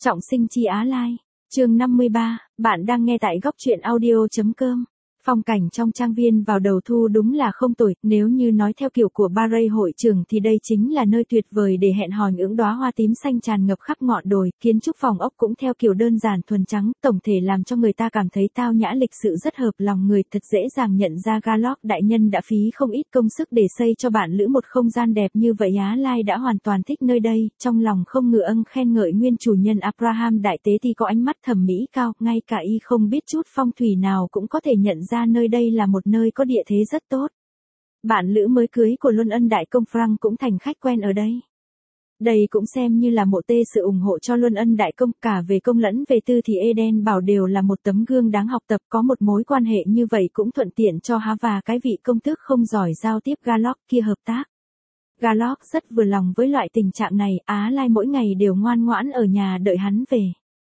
Trọng sinh chi Á Lai. Chương 53, bạn đang nghe tại góc truyện audio.com. Phong cảnh trong trang viên vào đầu thu đúng là không tồi, nếu như nói theo kiểu của Barray hội trưởng thì đây chính là nơi tuyệt vời để hẹn hò những đóa hoa tím xanh tràn ngập khắp ngọn đồi, kiến trúc phòng ốc cũng theo kiểu đơn giản thuần trắng, tổng thể làm cho người ta cảm thấy tao nhã lịch sự rất hợp lòng người, thật dễ dàng nhận ra Galloc đại nhân đã phí không ít công sức để xây cho bạn lữ một không gian đẹp như vậy. Á Lai đã hoàn toàn thích nơi đây, trong lòng không ngựa khen ngợi nguyên chủ nhân Abraham đại tế thì có ánh mắt thẩm mỹ cao, ngay cả y không biết chút phong thủy nào cũng có thể nhận ra nơi đây là một nơi có địa thế rất tốt. Bạn lữ mới cưới của Luân Ân đại công Frank cũng thành khách quen ở đây. Đây cũng xem như là một sự ủng hộ cho Luân Ân đại công, cả về công lẫn về tư thì Eden bảo đều là một tấm gương đáng học tập, có một mối quan hệ như vậy cũng thuận tiện cho Há và cái vị công tước không giỏi giao tiếp Galloc kia hợp tác. Galloc rất vừa lòng với loại tình trạng này, Á Lai mỗi ngày đều ngoan ngoãn ở nhà đợi hắn về.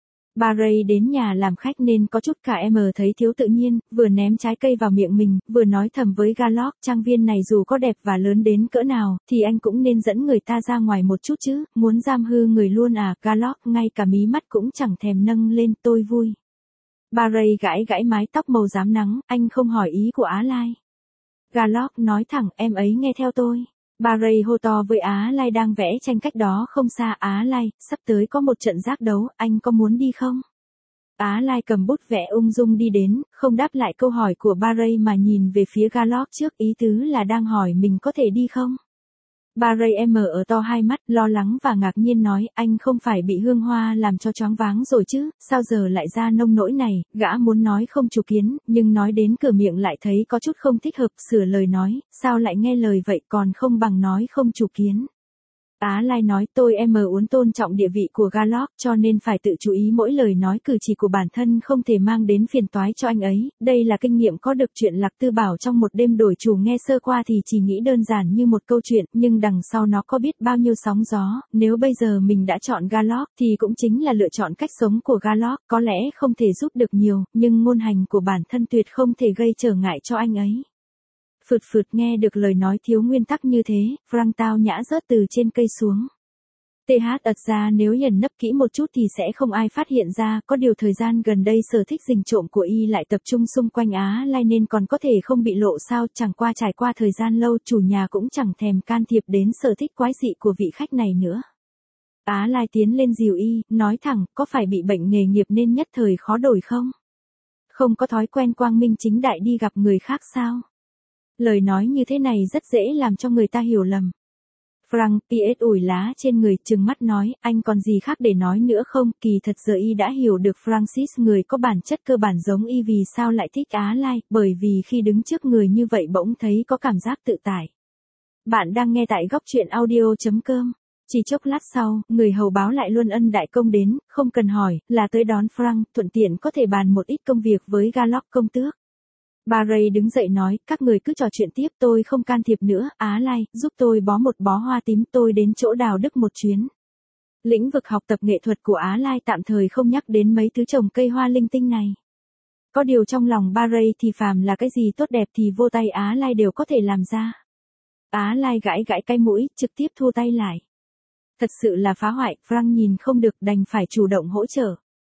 Barray đến nhà làm khách nên có chút cả em thấy thiếu tự nhiên, vừa ném trái cây vào miệng mình, vừa nói thầm với Galloc, trang viên này dù có đẹp và lớn đến cỡ nào, thì anh cũng nên dẫn người ta ra ngoài một chút chứ, muốn giam hư người luôn à. Galloc ngay cả mí mắt cũng chẳng thèm nâng lên. Tôi vui. Barray gãi gãi mái tóc màu rám nắng, anh không hỏi ý của Á Lai. Galloc nói thẳng, em ấy nghe theo tôi. Barray hô to với Á Lai đang vẽ tranh cách đó không xa, Á Lai, sắp tới có một trận giác đấu, anh có muốn đi không? Á Lai cầm bút vẽ ung dung đi đến, không đáp lại câu hỏi của Barray mà nhìn về phía Galloc trước, ý tứ là đang hỏi mình có thể đi không? Barray mở to hai mắt, lo lắng và ngạc nhiên nói, anh không phải bị hương hoa làm cho choáng váng rồi chứ, sao giờ lại ra nông nỗi này. Gã muốn nói không chủ kiến, nhưng nói đến cửa miệng lại thấy có chút không thích hợp, sửa lời nói, sao lại nghe lời vậy, còn không bằng nói không chủ kiến. Á Lai nói, tôi muốn tôn trọng địa vị của Galloc, cho nên phải tự chú ý mỗi lời nói cử chỉ của bản thân, không thể mang đến phiền toái cho anh ấy. Đây là kinh nghiệm có được chuyện Lạc Tư bảo trong một đêm đổi chủ, nghe sơ qua thì chỉ nghĩ đơn giản như một câu chuyện, nhưng đằng sau nó có biết bao nhiêu sóng gió. Nếu bây giờ mình đã chọn Galloc thì cũng chính là lựa chọn cách sống của Galloc, có lẽ không thể giúp được nhiều, nhưng ngôn hành của bản thân tuyệt không thể gây trở ngại cho anh ấy. Phượt nghe được lời nói thiếu nguyên tắc như thế, Frank tao nhã rớt từ trên cây xuống. TH ật ra nếu ẩn nấp kỹ một chút thì sẽ không ai phát hiện ra, có điều thời gian gần đây sở thích rình trộm của y lại tập trung xung quanh Á Lai nên còn có thể không bị lộ sao, chẳng qua trải qua thời gian lâu chủ nhà cũng chẳng thèm can thiệp đến sở thích quái dị của vị khách này nữa. Á Lai tiến lên dìu y, nói thẳng, có phải bị bệnh nghề nghiệp nên nhất thời khó đổi không? Không có thói quen quang minh chính đại đi gặp người khác sao? Lời nói như thế này rất dễ làm cho người ta hiểu lầm. Frank PS ủi lá trên người, trừng mắt nói, anh còn gì khác để nói nữa không? Kỳ thật giờ y đã hiểu được Francis người có bản chất cơ bản giống y vì sao lại thích Á Lai, bởi vì khi đứng trước người như vậy bỗng thấy có cảm giác tự tại. Bạn đang nghe tại góc truyện audio.com. Chỉ chốc lát sau, người hầu báo lại Luân Ân đại công đến, không cần hỏi, là tới đón Frank, thuận tiện có thể bàn một ít công việc với Galloc công tước. Barray đứng dậy nói, các người cứ trò chuyện tiếp, tôi không can thiệp nữa. Á Lai, giúp tôi bó một bó hoa tím, tôi đến chỗ Đào Đức một chuyến. Lĩnh vực học tập nghệ thuật của Á Lai tạm thời không nhắc đến mấy thứ trồng cây hoa linh tinh này. Có điều trong lòng Barray thì phàm là cái gì tốt đẹp thì vô tay Á Lai đều có thể làm ra. Á Lai gãi gãi cái mũi, trực tiếp thua tay lại. Thật sự là phá hoại, Frank nhìn không được đành phải chủ động hỗ trợ.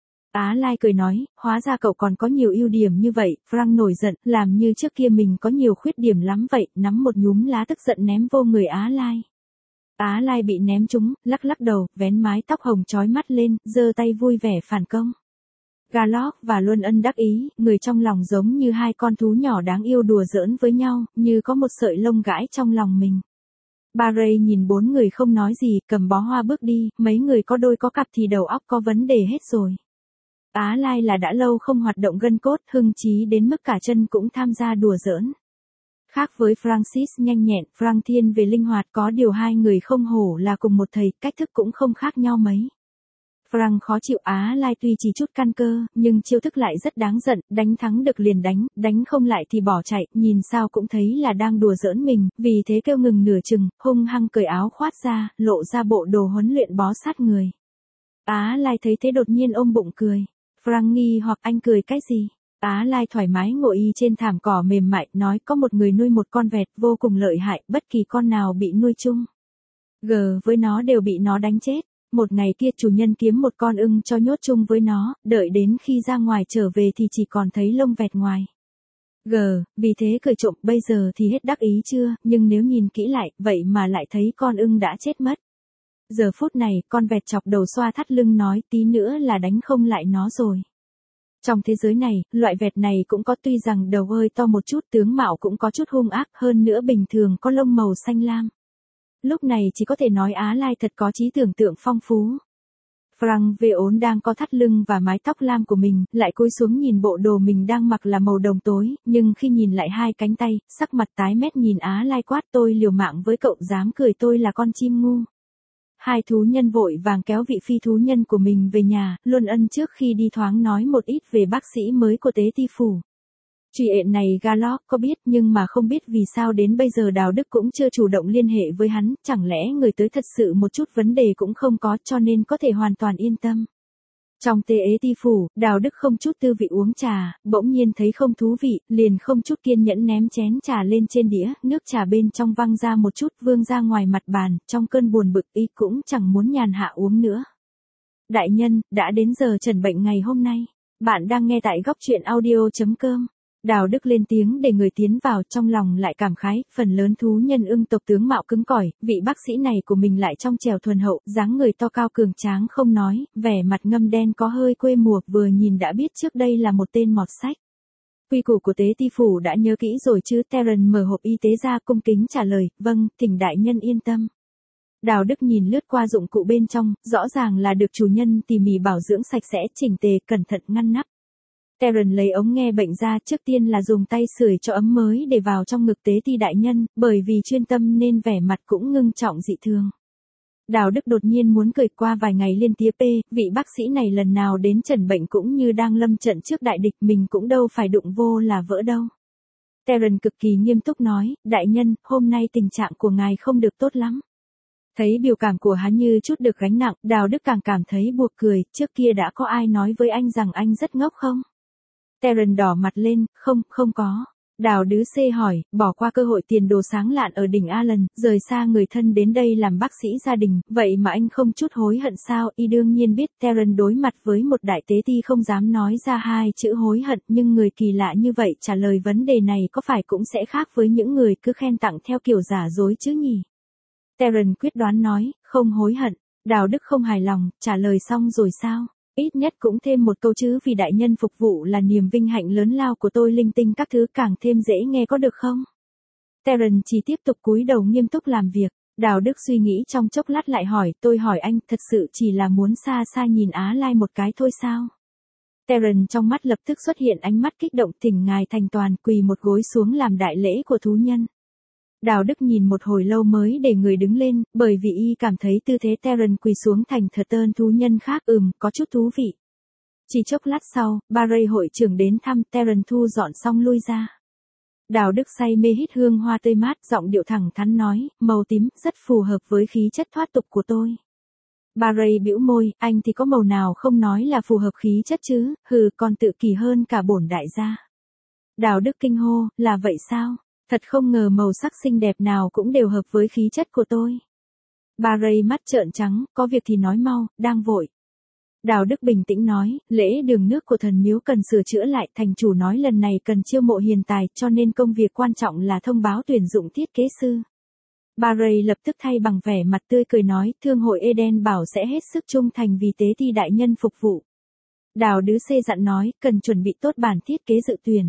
Á Lai cười nói, hóa ra cậu còn có nhiều ưu điểm như vậy. Frank nổi giận, làm như trước kia mình có nhiều khuyết điểm lắm vậy, nắm một nhúm lá tức giận ném vô người Á Lai. Á Lai bị ném trúng, lắc lắc đầu, vén mái tóc hồng chói mắt lên, giơ tay vui vẻ phản công. Galloc và Luân Ân đắc ý, người trong lòng giống như hai con thú nhỏ đáng yêu đùa giỡn với nhau, như có một sợi lông gãi trong lòng mình. Barray nhìn bốn người không nói gì, cầm bó hoa bước đi, mấy người có đôi có cặp thì đầu óc có vấn đề hết rồi. Á Lai là đã lâu không hoạt động gân cốt, hưng trí đến mức cả chân cũng tham gia đùa giỡn. Khác với Francis nhanh nhẹn, Frank thiên về linh hoạt, có điều hai người không hổ là cùng một thầy, cách thức cũng không khác nhau mấy. Frank khó chịu, Á Lai tuy chỉ chút căn cơ, nhưng chiêu thức lại rất đáng giận, đánh thắng được liền đánh, đánh không lại thì bỏ chạy, nhìn sao cũng thấy là đang đùa giỡn mình, vì thế kêu ngừng nửa chừng, hung hăng cởi áo khoác ra, lộ ra bộ đồ huấn luyện bó sát người. Á Lai thấy thế đột nhiên ôm bụng cười. Frank nghi hoặc, anh cười cái gì? Á Lai thoải mái ngồi y trên thảm cỏ mềm mại, nói có một người nuôi một con vẹt vô cùng lợi hại, bất kỳ con nào bị nuôi chung với nó đều bị nó đánh chết. Một ngày kia chủ nhân kiếm một con ưng cho nhốt chung với nó, đợi đến khi ra ngoài trở về thì chỉ còn thấy lông vẹt ngoài. Vì thế cười trộm, bây giờ thì hết đắc ý chưa, nhưng nếu nhìn kỹ lại, vậy mà lại thấy con ưng đã chết mất. Giờ phút này, con vẹt chọc đầu xoa thắt lưng nói tí nữa là đánh không lại nó rồi. Trong thế giới này, loại vẹt này cũng có, tuy rằng đầu hơi to một chút, tướng mạo cũng có chút hung ác, hơn nữa bình thường có lông màu xanh lam. Lúc này chỉ có thể nói Á Lai thật có trí tưởng tượng phong phú. Frank Vốn đang co thắt lưng và mái tóc lam của mình, lại cúi xuống nhìn bộ đồ mình đang mặc là màu đồng tối, nhưng khi nhìn lại hai cánh tay, sắc mặt tái mét nhìn Á Lai quát, tôi liều mạng với cậu, dám cười tôi là con chim ngu. Hai thú nhân vội vàng kéo vị phi thú nhân của mình về nhà, Luân Ân trước khi đi thoáng nói một ít về bác sĩ mới của Tế Ti Phủ. Chuyện này Garlock có biết, nhưng mà không biết vì sao đến bây giờ Đào Đức cũng chưa chủ động liên hệ với hắn, chẳng lẽ người tới thật sự một chút vấn đề cũng không có, cho nên có thể hoàn toàn yên tâm. Trong Tế Ti Phủ, Đào Đức không chút tư vị uống trà, bỗng nhiên thấy không thú vị, liền không chút kiên nhẫn ném chén trà lên trên đĩa, nước trà bên trong văng ra một chút vương ra ngoài mặt bàn, trong cơn buồn bực y cũng chẳng muốn nhàn hạ uống nữa. Đại nhân, đã đến giờ trần bệnh ngày hôm nay. Bạn đang nghe tại góc truyện audio.com. Đào Đức lên tiếng để người tiến vào, trong lòng lại cảm khái, phần lớn thú nhân ưng tộc tướng mạo cứng cỏi, vị bác sĩ này của mình lại trong trẻo thuần hậu, dáng người to cao cường tráng không nói, vẻ mặt ngâm đen có hơi quê mùa, vừa nhìn đã biết trước đây là một tên mọt sách. Quy củ của Tế Ti Phủ đã nhớ kỹ rồi chứ? Terence mở hộp y tế ra cung kính trả lời, vâng, thỉnh đại nhân yên tâm. Đào Đức nhìn lướt qua dụng cụ bên trong, rõ ràng là được chủ nhân tỉ mỉ bảo dưỡng sạch sẽ, chỉnh tề, cẩn thận ngăn nắp. Terence lấy ống nghe bệnh ra, trước tiên là dùng tay sưởi cho ấm mới để vào trong ngực Tế Ti đại nhân, bởi vì chuyên tâm nên vẻ mặt cũng ngưng trọng dị thường. Đào Đức đột nhiên muốn cười, qua vài ngày liên tiếp, vị bác sĩ này lần nào đến trần bệnh cũng như đang lâm trận trước đại địch, mình cũng đâu phải đụng vô là vỡ đâu. Terence cực kỳ nghiêm túc nói, đại nhân, hôm nay tình trạng của ngài không được tốt lắm. Thấy biểu cảm của hắn như chút được gánh nặng, Đào Đức càng cảm thấy buộc cười, trước kia đã có ai nói với anh rằng anh rất ngốc không? Terence đỏ mặt lên, không có. Đào Đứ C hỏi, bỏ qua cơ hội tiền đồ sáng lạn ở đỉnh Alan, rời xa người thân đến đây làm bác sĩ gia đình, vậy mà anh không chút hối hận sao? Y đương nhiên biết Terence đối mặt với một đại tế ti không dám nói ra hai chữ hối hận, nhưng người kỳ lạ như vậy trả lời vấn đề này có phải cũng sẽ khác với những người cứ khen tặng theo kiểu giả dối chứ nhỉ? Terence quyết đoán nói, không hối hận. Đào Đức không hài lòng, trả lời xong rồi sao? Ít nhất cũng thêm một câu chứ, vì đại nhân phục vụ là niềm vinh hạnh lớn lao của tôi, linh tinh các thứ càng thêm dễ nghe có được không? Terence chỉ tiếp tục cúi đầu nghiêm túc làm việc. Đào Đức suy nghĩ trong chốc lát lại hỏi, tôi hỏi anh, thật sự chỉ là muốn xa xa nhìn Á Lai một cái thôi sao? Terence trong mắt lập tức xuất hiện ánh mắt kích động, thỉnh ngài thành toàn, quỳ một gối xuống làm đại lễ của thú nhân. Đào Đức nhìn một hồi lâu mới để người đứng lên, bởi vì y cảm thấy tư thế Terence quỳ xuống thành thờ tơn thú nhân khác, có chút thú vị. Chỉ chốc lát sau, Barry hội trưởng đến thăm, Terence thu dọn xong lui ra. Đào Đức say mê hít hương hoa tươi mát, giọng điệu thẳng thắn nói, màu tím, rất phù hợp với khí chất thoát tục của tôi. Barry bĩu môi, anh thì có màu nào không nói là phù hợp khí chất chứ, còn tự kỷ hơn cả bổn đại gia. Đào Đức kinh hô, là vậy sao? Thật không ngờ màu sắc xinh đẹp nào cũng đều hợp với khí chất của tôi. Barry mắt trợn trắng, có việc thì nói mau, đang vội. Đào Đức bình tĩnh nói, lễ đường nước của thần miếu cần sửa chữa lại, thành chủ nói lần này cần chiêu mộ hiền tài, cho nên công việc quan trọng là thông báo tuyển dụng thiết kế sư. Barry lập tức thay bằng vẻ mặt tươi cười nói, thương hội Eden bảo sẽ hết sức trung thành vì Tế Ti đại nhân phục vụ. Đào Đứ C dặn nói, cần chuẩn bị tốt bản thiết kế dự tuyển.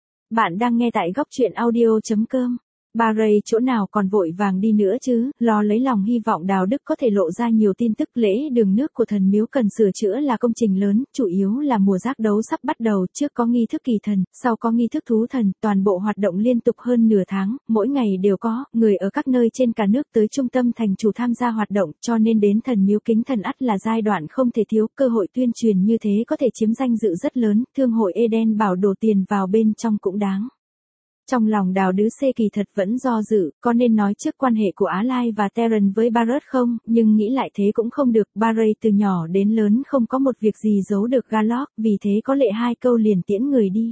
Bạn đang nghe tại góc truyện audio.com. Barry chỗ nào còn vội vàng đi nữa chứ, lo lấy lòng hy vọng Đào Đức có thể lộ ra nhiều tin tức. Lễ đường nước của thần miếu cần sửa chữa là công trình lớn, chủ yếu là mùa giác đấu sắp bắt đầu, trước có nghi thức kỳ thần, sau có nghi thức thú thần, toàn bộ hoạt động liên tục hơn nửa tháng, mỗi ngày đều có người ở các nơi trên cả nước tới trung tâm thành chủ tham gia hoạt động, cho nên đến thần miếu kính thần ắt là giai đoạn không thể thiếu, cơ hội tuyên truyền như thế có thể chiếm danh dự rất lớn, thương hội Eden bảo đổ tiền vào bên trong cũng đáng. Trong lòng Đào Đứ C kỳ thật vẫn do dự, có nên nói trước quan hệ của Á Lai và Terence với Barrett không, nhưng nghĩ lại thế cũng không được, Barry từ nhỏ đến lớn không có một việc gì giấu được Garlock, vì thế có lệ hai câu liền tiễn người đi.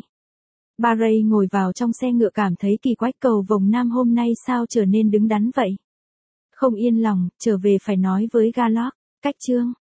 Barry ngồi vào trong xe ngựa cảm thấy kỳ quái, cầu vồng nam hôm nay sao trở nên đứng đắn vậy? Không yên lòng, trở về phải nói với Garlock. Cách chương